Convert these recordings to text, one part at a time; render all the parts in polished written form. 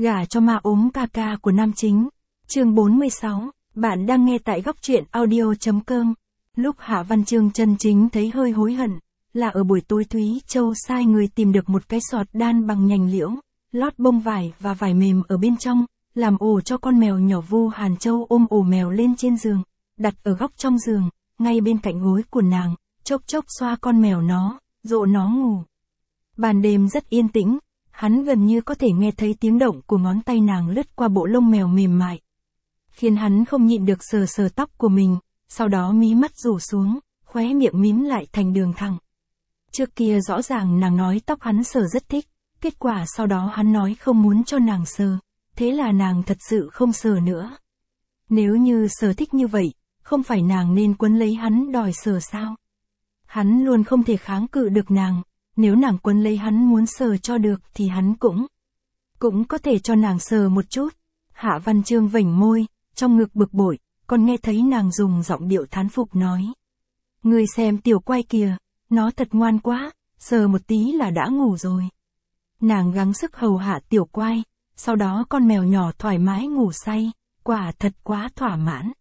Gả cho ma ốm ca ca của nam chính. Chương 46, bạn đang nghe tại góc truyện audio.com. Lúc Hạ Văn Chương chân chính thấy hơi hối hận, là ở buổi tối Thúy Châu sai người tìm được một cái sọt đan bằng nhành liễu, lót bông vải và vải mềm ở bên trong, làm ổ cho con mèo nhỏ. Vu Hàn Châu ôm ổ mèo lên trên giường, đặt ở góc trong giường, ngay bên cạnh gối của nàng, chốc chốc xoa con mèo nó, dỗ nó ngủ. Ban đêm rất yên tĩnh, hắn gần như có thể nghe thấy tiếng động của ngón tay nàng lướt qua bộ lông mèo mềm mại, khiến hắn không nhịn được sờ sờ tóc của mình, sau đó mí mắt rủ xuống, khóe miệng mím lại thành đường thẳng. Trước kia rõ ràng nàng nói tóc hắn sờ rất thích, kết quả sau đó hắn nói không muốn cho nàng sờ, thế là nàng thật sự không sờ nữa. Nếu như sờ thích như vậy, không phải nàng nên quấn lấy hắn đòi sờ sao? Hắn luôn không thể kháng cự được nàng, nếu nàng quấn lấy hắn muốn sờ cho được thì hắn cũng có thể cho nàng sờ một chút. Hạ Văn Chương vểnh môi, trong ngực bực bội, còn nghe thấy nàng dùng giọng điệu thán phục nói. Ngươi xem tiểu quay kìa, nó thật ngoan quá, sờ một tí là đã ngủ rồi. Nàng gắng sức hầu hạ tiểu quay, sau đó con mèo nhỏ thoải mái ngủ say, quả thật quá thỏa mãn.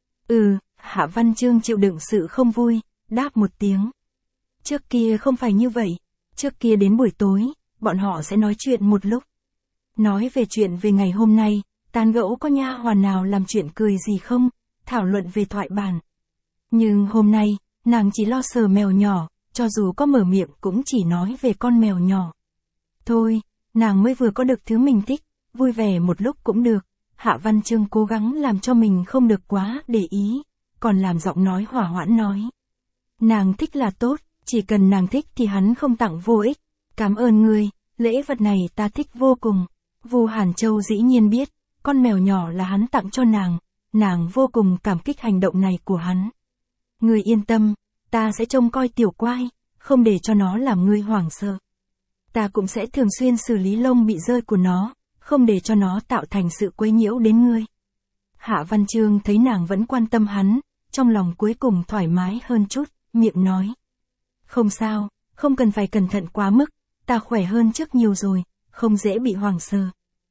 Hạ Văn Chương chịu đựng sự không vui, đáp một tiếng. Trước kia không phải như vậy, trước kia đến buổi tối, bọn họ sẽ nói chuyện một lúc. Nói về chuyện về ngày hôm nay, tán gẫu có nha hoàn nào làm chuyện cười gì không, thảo luận về thoại bản. Nhưng hôm nay, nàng chỉ lo sờ mèo nhỏ, cho dù có mở miệng cũng chỉ nói về con mèo nhỏ. Thôi, nàng mới vừa có được thứ mình thích, vui vẻ một lúc cũng được. Hạ Văn Chương cố gắng làm cho mình không được quá để ý, còn làm giọng nói hỏa hoãn nói. Nàng thích là tốt, chỉ cần nàng thích thì hắn không tặng vô ích. Cảm ơn ngươi, lễ vật này ta thích vô cùng. Vu Hàn Châu dĩ nhiên biết, con mèo nhỏ là hắn tặng cho nàng vô cùng cảm kích hành động này của hắn. Ngươi yên tâm, ta sẽ trông coi tiểu quai, không để cho nó làm ngươi hoảng sợ. Ta cũng sẽ thường xuyên xử lý lông bị rơi của nó, không để cho nó tạo thành sự quấy nhiễu đến ngươi. Hạ Văn Chương thấy nàng vẫn quan tâm hắn, trong lòng cuối cùng thoải mái hơn chút, miệng nói. Không sao, không cần phải cẩn thận quá mức, ta khỏe hơn trước nhiều rồi, không dễ bị hoảng sợ.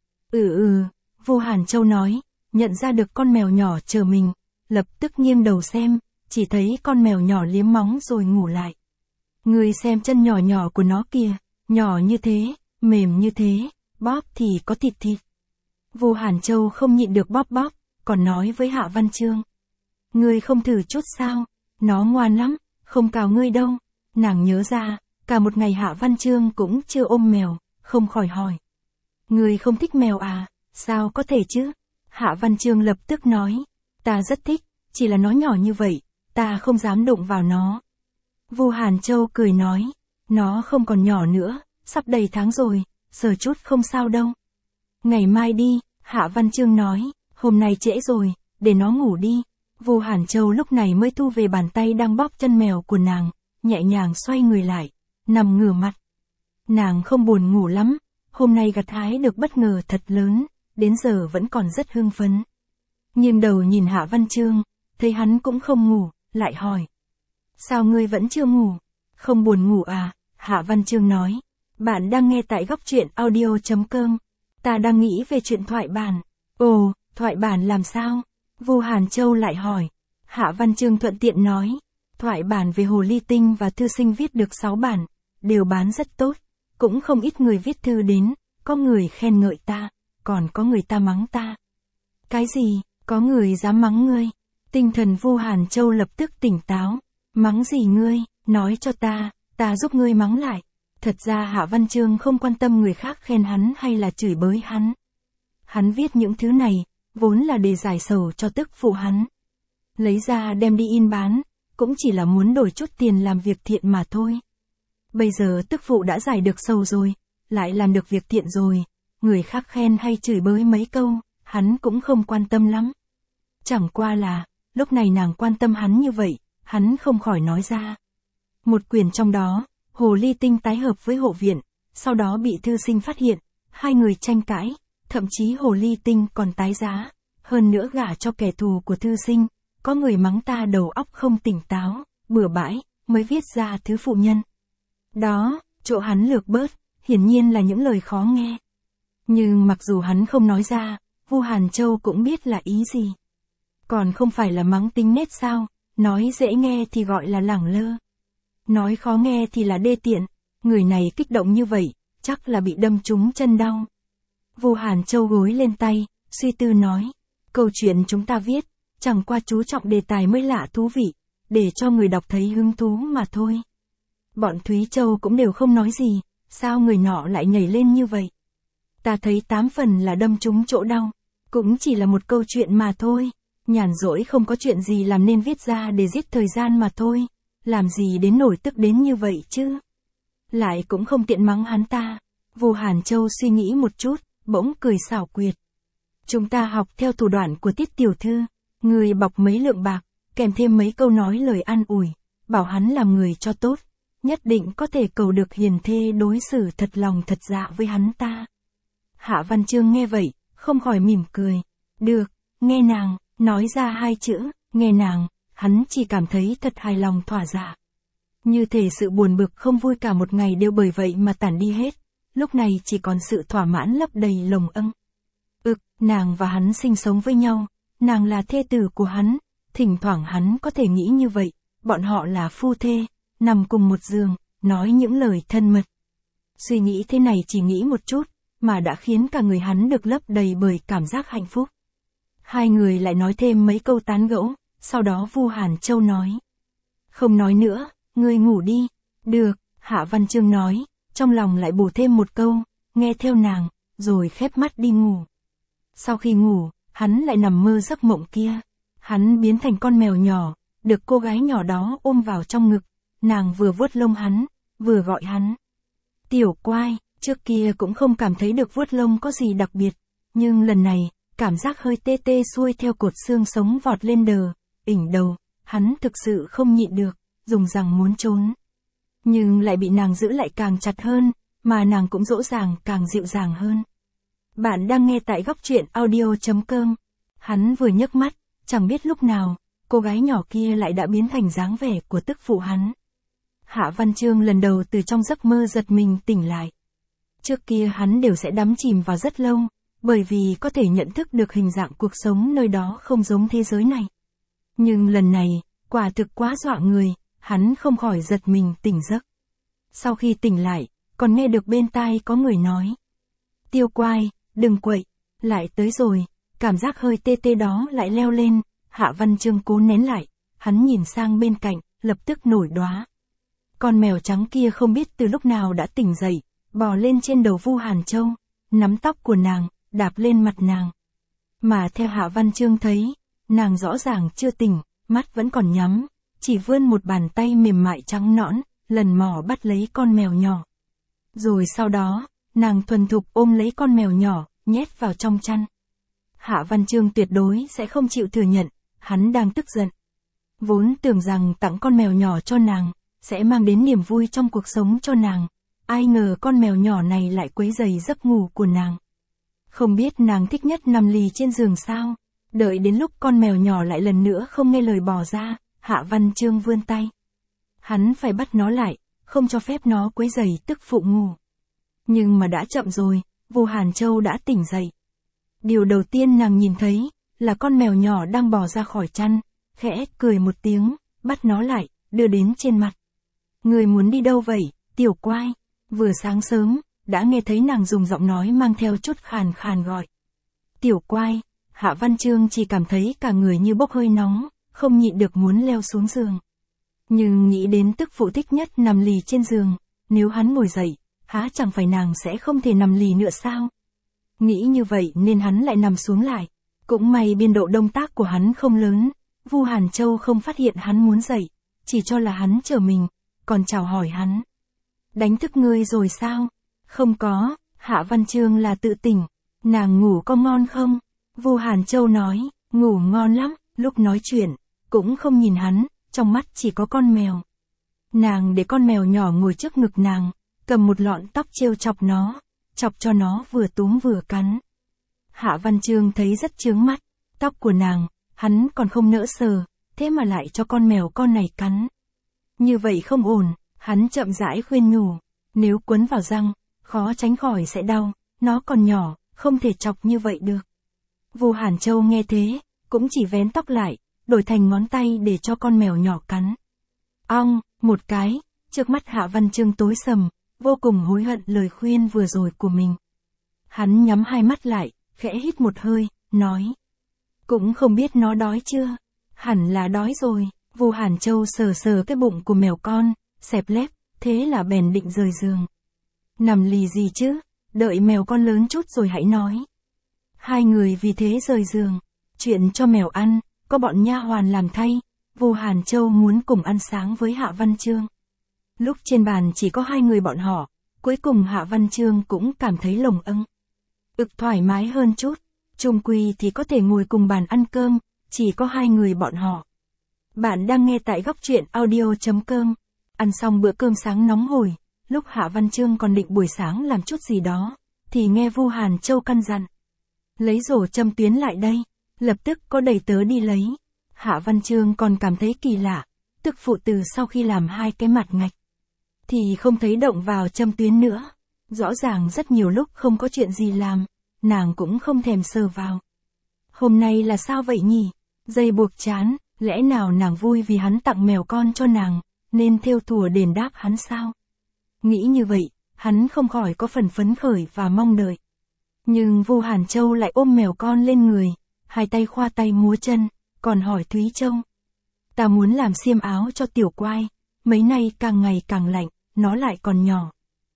Vu Hàn Châu nói, nhận ra được con mèo nhỏ chờ mình, lập tức nghiêng đầu xem, chỉ thấy con mèo nhỏ liếm móng rồi ngủ lại. Ngươi xem chân nhỏ nhỏ của nó kìa, nhỏ như thế, mềm như thế, bóp thì có thịt thịt. Vu Hàn Châu không nhịn được bóp bóp, còn nói với Hạ Văn Chương. Ngươi không thử chút sao, nó ngoan lắm, không cào ngươi đâu. Nàng nhớ ra, cả một ngày Hạ Văn Chương cũng chưa ôm mèo, không khỏi hỏi. Ngươi không thích mèo à, sao có thể chứ? Hạ Văn Chương lập tức nói, ta rất thích, chỉ là nó nhỏ như vậy, ta không dám đụng vào nó. Vu Hàn Châu cười nói, nó không còn nhỏ nữa, sắp đầy tháng rồi, sờ chút không sao đâu. Ngày mai đi, Hạ Văn Chương nói, hôm nay trễ rồi, để nó ngủ đi. Vu Hàn Châu lúc này mới thu về bàn tay đang bóp chân mèo của nàng, nhẹ nhàng xoay người lại, nằm ngửa mặt. Nàng không buồn ngủ lắm, hôm nay gặt hái được bất ngờ thật lớn, đến giờ vẫn còn rất hưng phấn. Nghiêng đầu nhìn Hạ Văn Chương, thấy hắn cũng không ngủ, lại hỏi. Sao ngươi vẫn chưa ngủ? Không buồn ngủ à? Hạ Văn Chương nói. Bạn đang nghe tại góc truyện audio.com. Ta đang nghĩ về chuyện thoại bản. Ồ, thoại bản làm sao? Vu Hàn Châu lại hỏi. Hạ Văn Chương thuận tiện nói. Thoại bản về Hồ Ly Tinh và Thư Sinh viết được 6 bản, đều bán rất tốt. Cũng không ít người viết thư đến, có người khen ngợi ta, còn có người ta mắng ta. Cái gì, có người dám mắng ngươi? Tinh thần Vu Hàn Châu lập tức tỉnh táo. Mắng gì ngươi, nói cho ta giúp ngươi mắng lại. Thật ra Hạ Văn Chương không quan tâm người khác khen hắn hay là chửi bới hắn. Hắn viết những thứ này, vốn là để giải sầu cho tức phụ hắn. Lấy ra đem đi in bán, cũng chỉ là muốn đổi chút tiền làm việc thiện mà thôi. Bây giờ tức phụ đã giải được sầu rồi, lại làm được việc thiện rồi, người khác khen hay chửi bới mấy câu, hắn cũng không quan tâm lắm. Chẳng qua là, lúc này nàng quan tâm hắn như vậy, hắn không khỏi nói ra. Một quyển trong đó, Hồ Ly Tinh tái hợp với Hộ Viện, sau đó bị Thư Sinh phát hiện, hai người tranh cãi, thậm chí Hồ Ly Tinh còn tái giá, hơn nữa gả cho kẻ thù của Thư Sinh, có người mắng ta đầu óc không tỉnh táo, bừa bãi, mới viết ra thứ phụ nhân. Đó, chỗ hắn lược bớt, hiển nhiên là những lời khó nghe. Nhưng mặc dù hắn không nói ra, Vu Hàn Châu cũng biết là ý gì. Còn không phải là mắng tính nết sao, nói dễ nghe thì gọi là lẳng lơ. Nói khó nghe thì là đê tiện, người này kích động như vậy, chắc là bị đâm trúng chân đau. Vu Hàn Châu gối lên tay, suy tư nói, câu chuyện chúng ta viết, chẳng qua chú trọng đề tài mới lạ thú vị, để cho người đọc thấy hứng thú mà thôi. Bọn Thúy Châu cũng đều không nói gì, sao người nọ lại nhảy lên như vậy? Ta thấy 8 phần là đâm trúng chỗ đau, cũng chỉ là một câu chuyện mà thôi, nhàn rỗi không có chuyện gì làm nên viết ra để giết thời gian mà thôi, làm gì đến nổi tức đến như vậy chứ? Lại cũng không tiện mắng hắn ta. Vu Hàn Châu suy nghĩ một chút, bỗng cười xảo quyệt. Chúng ta học theo thủ đoạn của Tiết tiểu thư, người bọc mấy lượng bạc, kèm thêm mấy câu nói lời an ủi, bảo hắn làm người cho tốt, nhất định có thể cầu được hiền thê đối xử thật lòng thật dạ với hắn ta. Hạ Văn Chương nghe vậy, không khỏi mỉm cười. Được, nghe nàng, nói ra 2 chữ, nghe nàng, hắn chỉ cảm thấy thật hài lòng thỏa dạ. Như thể sự buồn bực không vui cả một ngày đều bởi vậy mà tản đi hết, lúc này chỉ còn sự thỏa mãn lấp đầy lồng âng. Nàng và hắn sinh sống với nhau, nàng là thê tử của hắn, thỉnh thoảng hắn có thể nghĩ như vậy, bọn họ là phu thê, nằm cùng một giường, nói những lời thân mật. Suy nghĩ thế này chỉ nghĩ một chút, mà đã khiến cả người hắn được lấp đầy bởi cảm giác hạnh phúc. Hai người lại nói thêm mấy câu tán gẫu, sau đó Vu Hàn Châu nói. Không nói nữa, ngươi ngủ đi. Được, Hạ Văn Chương nói, trong lòng lại bổ thêm một câu, nghe theo nàng, rồi khép mắt đi ngủ. Sau khi ngủ, hắn lại nằm mơ giấc mộng kia. Hắn biến thành con mèo nhỏ, được cô gái nhỏ đó ôm vào trong ngực, nàng vừa vuốt lông hắn, vừa gọi hắn. Tiểu Quai, trước kia cũng không cảm thấy được vuốt lông có gì đặc biệt, nhưng lần này, cảm giác hơi tê tê xuôi theo cột xương sống vọt lên ỉnh đầu, hắn thực sự không nhịn được, dùng răng muốn trốn. Nhưng lại bị nàng giữ lại càng chặt hơn, mà nàng cũng dỗ dàng càng dịu dàng hơn. Bạn đang nghe tại góc truyện audio.com. Hắn vừa nhấc mắt, chẳng biết lúc nào, cô gái nhỏ kia lại đã biến thành dáng vẻ của tức phụ hắn. Hạ Văn Chương lần đầu từ trong giấc mơ giật mình tỉnh lại. Trước kia hắn đều sẽ đắm chìm vào rất lâu, bởi vì có thể nhận thức được hình dạng cuộc sống nơi đó không giống thế giới này. Nhưng lần này, quả thực quá dọa người, hắn không khỏi giật mình tỉnh giấc. Sau khi tỉnh lại, còn nghe được bên tai có người nói. Tiêu Quai, đừng quậy, lại tới rồi, cảm giác hơi tê tê đó lại leo lên, Hạ Văn Chương cố nén lại, hắn nhìn sang bên cạnh, lập tức nổi đoá. Con mèo trắng kia không biết từ lúc nào đã tỉnh dậy, bò lên trên đầu Vu Hàn Châu, nắm tóc của nàng, đạp lên mặt nàng. Mà theo Hạ Văn Chương thấy, nàng rõ ràng chưa tỉnh, mắt vẫn còn nhắm, chỉ vươn một bàn tay mềm mại trắng nõn, lần mò bắt lấy con mèo nhỏ. Rồi sau đó, nàng thuần thục ôm lấy con mèo nhỏ, nhét vào trong chăn. Hạ Văn Chương tuyệt đối sẽ không chịu thừa nhận, hắn đang tức giận. Vốn tưởng rằng tặng con mèo nhỏ cho nàng, sẽ mang đến niềm vui trong cuộc sống cho nàng. Ai ngờ con mèo nhỏ này lại quấy rầy giấc ngủ của nàng. Không biết nàng thích nhất nằm lì trên giường sao? Đợi đến lúc con mèo nhỏ lại lần nữa không nghe lời bò ra, Hạ Văn Chương vươn tay. Hắn phải bắt nó lại, không cho phép nó quấy rầy tức phụ ngủ. Nhưng mà đã chậm rồi, Vu Hàn Châu đã tỉnh dậy. Điều đầu tiên nàng nhìn thấy, là con mèo nhỏ đang bò ra khỏi chăn, khẽ cười một tiếng, bắt nó lại, đưa đến trên mặt. Người muốn đi đâu vậy, Tiểu Quai? Vừa sáng sớm, đã nghe thấy nàng dùng giọng nói mang theo chút khàn khàn gọi. Tiểu Quai, Hạ Văn Chương chỉ cảm thấy cả người như bốc hơi nóng, không nhịn được muốn leo xuống giường. Nhưng nghĩ đến tức phụ thích nhất nằm lì trên giường, nếu hắn ngồi dậy, há chẳng phải nàng sẽ không thể nằm lì nữa sao? Nghĩ như vậy nên hắn lại nằm xuống lại. Cũng may biên độ động tác của hắn không lớn, Vu Hàn Châu không phát hiện hắn muốn dậy, chỉ cho là hắn chờ mình, còn chào hỏi hắn. Đánh thức ngươi rồi sao? Không có, Hạ Văn Chương là tự tỉnh. Nàng ngủ có ngon không? Vu Hàn Châu nói, ngủ ngon lắm, lúc nói chuyện, cũng không nhìn hắn, trong mắt chỉ có con mèo. Nàng để con mèo nhỏ ngồi trước ngực nàng, cầm một lọn tóc trêu chọc nó, chọc cho nó vừa túm vừa cắn. Hạ Văn Chương thấy rất chướng mắt, tóc của nàng, hắn còn không nỡ sờ, thế mà lại cho con mèo con này cắn. Như vậy không ổn, hắn chậm rãi khuyên nhủ, nếu quấn vào răng, khó tránh khỏi sẽ đau, nó còn nhỏ, không thể chọc như vậy được. Vu Hàn Châu nghe thế, cũng chỉ vén tóc lại, đổi thành ngón tay để cho con mèo nhỏ cắn. Ong, một cái, trước mắt Hạ Văn Chương tối sầm, vô cùng hối hận lời khuyên vừa rồi của mình. Hắn nhắm hai mắt lại, khẽ hít một hơi, nói. Cũng không biết nó đói chưa? Hẳn là đói rồi. Vu Hàn Châu sờ sờ cái bụng của mèo con, xẹp lép, thế là bèn định rời giường. Nằm lì gì chứ, đợi mèo con lớn chút rồi hãy nói. Hai người vì thế rời giường, chuyện cho mèo ăn, có bọn nha hoàn làm thay, Vu Hàn Châu muốn cùng ăn sáng với Hạ Văn Chương. Lúc trên bàn chỉ có hai người bọn họ, cuối cùng Hạ Văn Chương cũng cảm thấy lồng âng. Thoải mái hơn chút, chung quy thì có thể ngồi cùng bàn ăn cơm, chỉ có hai người bọn họ. Bạn đang nghe tại góc truyện audio.com. Ăn xong bữa cơm sáng nóng hổi, lúc Hạ Văn Chương còn định buổi sáng làm chút gì đó, thì nghe Vu Hàn Châu căn dặn. Lấy rổ châm tuyến lại đây, lập tức có đầy tớ đi lấy. Hạ Văn Chương còn cảm thấy kỳ lạ, tức phụ từ sau khi làm hai cái mặt ngạch, thì không thấy động vào châm tuyến nữa. Rõ ràng rất nhiều lúc không có chuyện gì làm, nàng cũng không thèm sờ vào. Hôm nay là sao vậy nhỉ? Dây buộc chán, lẽ nào nàng vui vì hắn tặng mèo con cho nàng, nên thêu thùa đền đáp hắn sao? Nghĩ như vậy, hắn không khỏi có phần phấn khởi và mong đợi. Nhưng Vu Hàn Châu lại ôm mèo con lên người, hai tay khoa tay múa chân, còn hỏi Thúy Châu. Ta muốn làm xiêm áo cho tiểu quai, mấy nay càng ngày càng lạnh, nó lại còn nhỏ.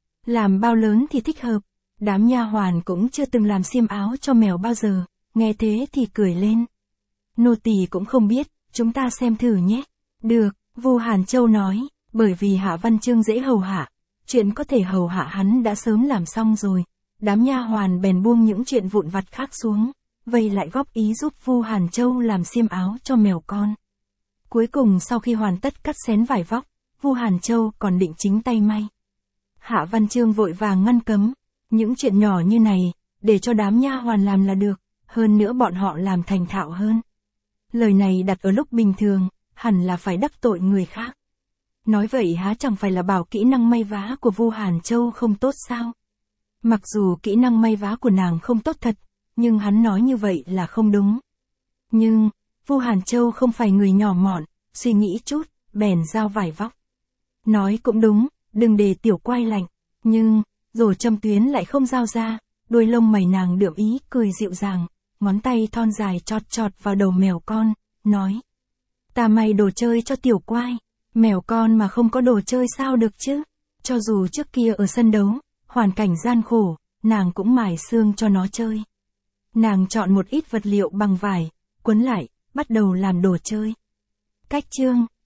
Làm bao lớn thì thích hợp, đám nha hoàn cũng chưa từng làm xiêm áo cho mèo bao giờ, nghe thế thì cười lên. Nô tỳ cũng không biết, chúng ta xem thử nhé. Được, Vu Hàn Châu nói, bởi vì Hạ Văn Chương dễ hầu hạ, chuyện có thể hầu hạ hắn đã sớm làm xong rồi. Đám nha hoàn bèn buông những chuyện vụn vặt khác xuống, vây lại góp ý giúp Vu Hàn Châu làm xiêm áo cho mèo con. Cuối cùng sau khi hoàn tất cắt xén vải vóc, Vu Hàn Châu còn định chính tay may. Hạ Văn Chương vội vàng ngăn cấm, những chuyện nhỏ như này, để cho đám nha hoàn làm là được, hơn nữa bọn họ làm thành thạo hơn. Lời này đặt ở lúc bình thường, hẳn là phải đắc tội người khác. Nói vậy há chẳng phải là bảo kỹ năng may vá của Vu Hàn Châu không tốt sao? Mặc dù kỹ năng may vá của nàng không tốt thật, nhưng hắn nói như vậy là không đúng. Nhưng, Vu Hàn Châu không phải người nhỏ mọn, suy nghĩ chút, bèn giao vải vóc. Nói cũng đúng, đừng để tiểu quai lạnh, nhưng, rổ châm tuyến lại không giao ra, đuôi lông mày nàng đượm ý cười dịu dàng, ngón tay thon dài chọt chọt vào đầu mèo con, nói. Ta may đồ chơi cho tiểu quai, mèo con mà không có đồ chơi sao được chứ, cho dù trước kia ở sân đấu, hoàn cảnh gian khổ, nàng cũng mài xương cho nó chơi. Nàng chọn một ít vật liệu bằng vải, quấn lại, bắt đầu làm đồ chơi. Cách chương